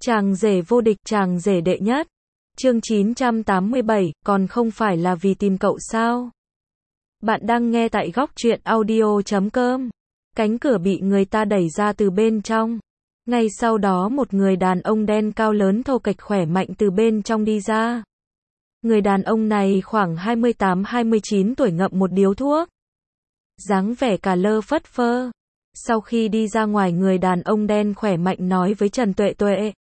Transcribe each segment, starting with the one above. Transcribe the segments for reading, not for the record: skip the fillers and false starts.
Chàng rể vô địch, chàng rể đệ nhất. Chương 987, còn không phải là vì tìm cậu sao? Bạn đang nghe tại góc truyện audio.com. Cánh cửa bị người ta đẩy ra từ bên trong. Ngay sau đó một người đàn ông đen cao lớn thô kệch khỏe mạnh từ bên trong đi ra. Người đàn ông này khoảng 28-29 tuổi, ngậm một điếu thuốc. Dáng vẻ cả lơ phất phơ. Sau khi đi ra ngoài, người đàn ông đen khỏe mạnh nói với Trần Tuệ Tuệ.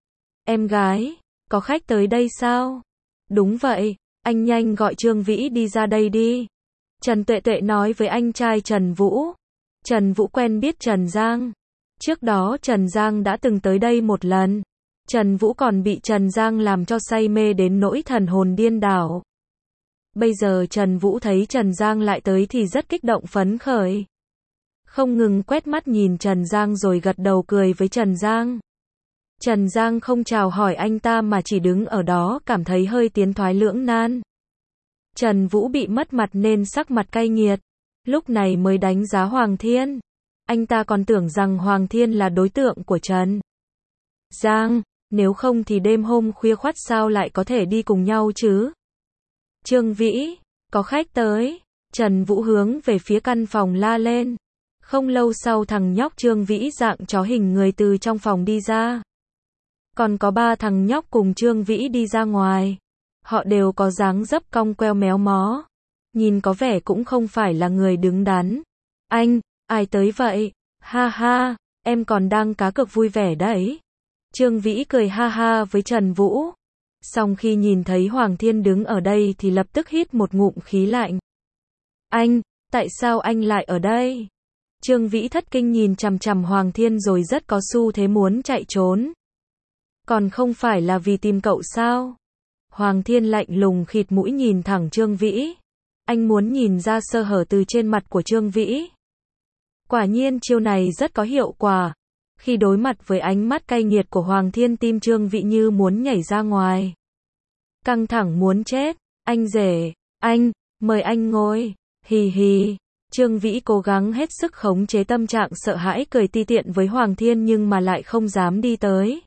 Em gái, có khách tới đây sao? Đúng vậy, anh nhanh gọi Trương Vĩ đi ra đây đi. Trần Tuệ Tuệ nói với anh trai Trần Vũ. Trần Vũ quen biết Trần Giang. Trước đó Trần Giang đã từng tới đây một lần. Trần Vũ còn bị Trần Giang làm cho say mê đến nỗi thần hồn điên đảo. Bây giờ Trần Vũ thấy Trần Giang lại tới thì rất kích động phấn khởi. Không ngừng quét mắt nhìn Trần Giang rồi gật đầu cười với Trần Giang. Trần Giang không chào hỏi anh ta mà chỉ đứng ở đó, cảm thấy hơi tiến thoái lưỡng nan. Trần Vũ bị mất mặt nên sắc mặt cay nghiệt. Lúc này mới đánh giá Hoàng Thiên. Anh ta còn tưởng rằng Hoàng Thiên là đối tượng của Trần Giang, nếu không thì đêm hôm khuya khoắt sao lại có thể đi cùng nhau chứ? Trương Vĩ, có khách tới. Trần Vũ hướng về phía căn phòng la lên. Không lâu sau thằng nhóc Trương Vĩ dạng chó hình người từ trong phòng đi ra. Còn có 3 thằng nhóc cùng Trương Vĩ đi ra ngoài. Họ đều có dáng dấp cong queo méo mó. Nhìn có vẻ cũng không phải là người đứng đắn. Anh, ai tới vậy? Ha ha, em còn đang cá cược vui vẻ đấy. Trương Vĩ cười ha ha với Trần Vũ. Xong khi nhìn thấy Hoàng Thiên đứng ở đây thì lập tức hít một ngụm khí lạnh. Anh, tại sao anh lại ở đây? Trương Vĩ thất kinh nhìn chằm chằm Hoàng Thiên rồi rất có xu thế muốn chạy trốn. Còn không phải là vì tìm cậu sao? Hoàng Thiên lạnh lùng khịt mũi nhìn thẳng Trương Vĩ. Anh muốn nhìn ra sơ hở từ trên mặt của Trương Vĩ. Quả nhiên chiêu này rất có hiệu quả. Khi đối mặt với ánh mắt cay nghiệt của Hoàng Thiên, tim Trương Vĩ như muốn nhảy ra ngoài. Căng thẳng muốn chết. Anh rể, anh, mời anh ngồi. Hì hì. Trương Vĩ cố gắng hết sức khống chế tâm trạng sợ hãi, cười ti tiện với Hoàng Thiên nhưng mà lại không dám đi tới.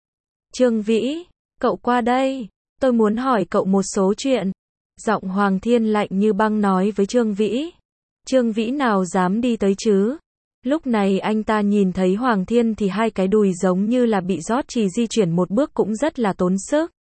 Trương Vĩ, cậu qua đây. Tôi muốn hỏi cậu một số chuyện. Giọng Hoàng Thiên lạnh như băng nói với Trương Vĩ. Trương Vĩ nào dám đi tới chứ? Lúc này anh ta nhìn thấy Hoàng Thiên thì hai cái đùi giống như là bị rót chỉ, di chuyển một bước cũng rất là tốn sức.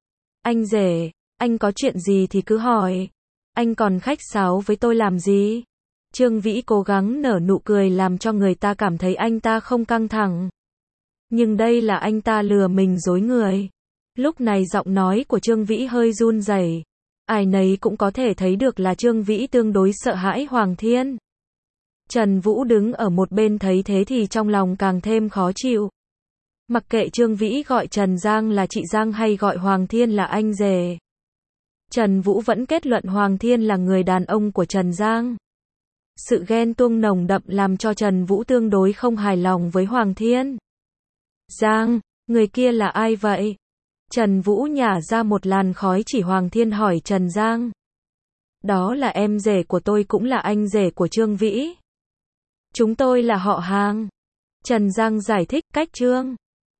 Anh rể, anh có chuyện gì thì cứ hỏi. Anh còn khách sáo với tôi làm gì? Trương Vĩ cố gắng nở nụ cười làm cho người ta cảm thấy anh ta không căng thẳng. Nhưng đây là anh ta lừa mình dối người. Lúc này giọng nói của Trương Vĩ hơi run rẩy. Ai nấy cũng có thể thấy được là Trương Vĩ tương đối sợ hãi Hoàng Thiên. Trần Vũ đứng ở một bên thấy thế thì trong lòng càng thêm khó chịu. Mặc kệ Trương Vĩ gọi Trần Giang là chị Giang hay gọi Hoàng Thiên là anh rể, Trần Vũ vẫn kết luận Hoàng Thiên là người đàn ông của Trần Giang. Sự ghen tuông nồng đậm làm cho Trần Vũ tương đối không hài lòng với Hoàng Thiên. Giang, người kia là ai vậy? Trần Vũ nhả ra một làn khói chỉ Hoàng Thiên hỏi Trần Giang. Đó là em rể của tôi, cũng là anh rể của Trương Vĩ. Chúng tôi là họ hàng. Trần Giang giải thích. Cách Trương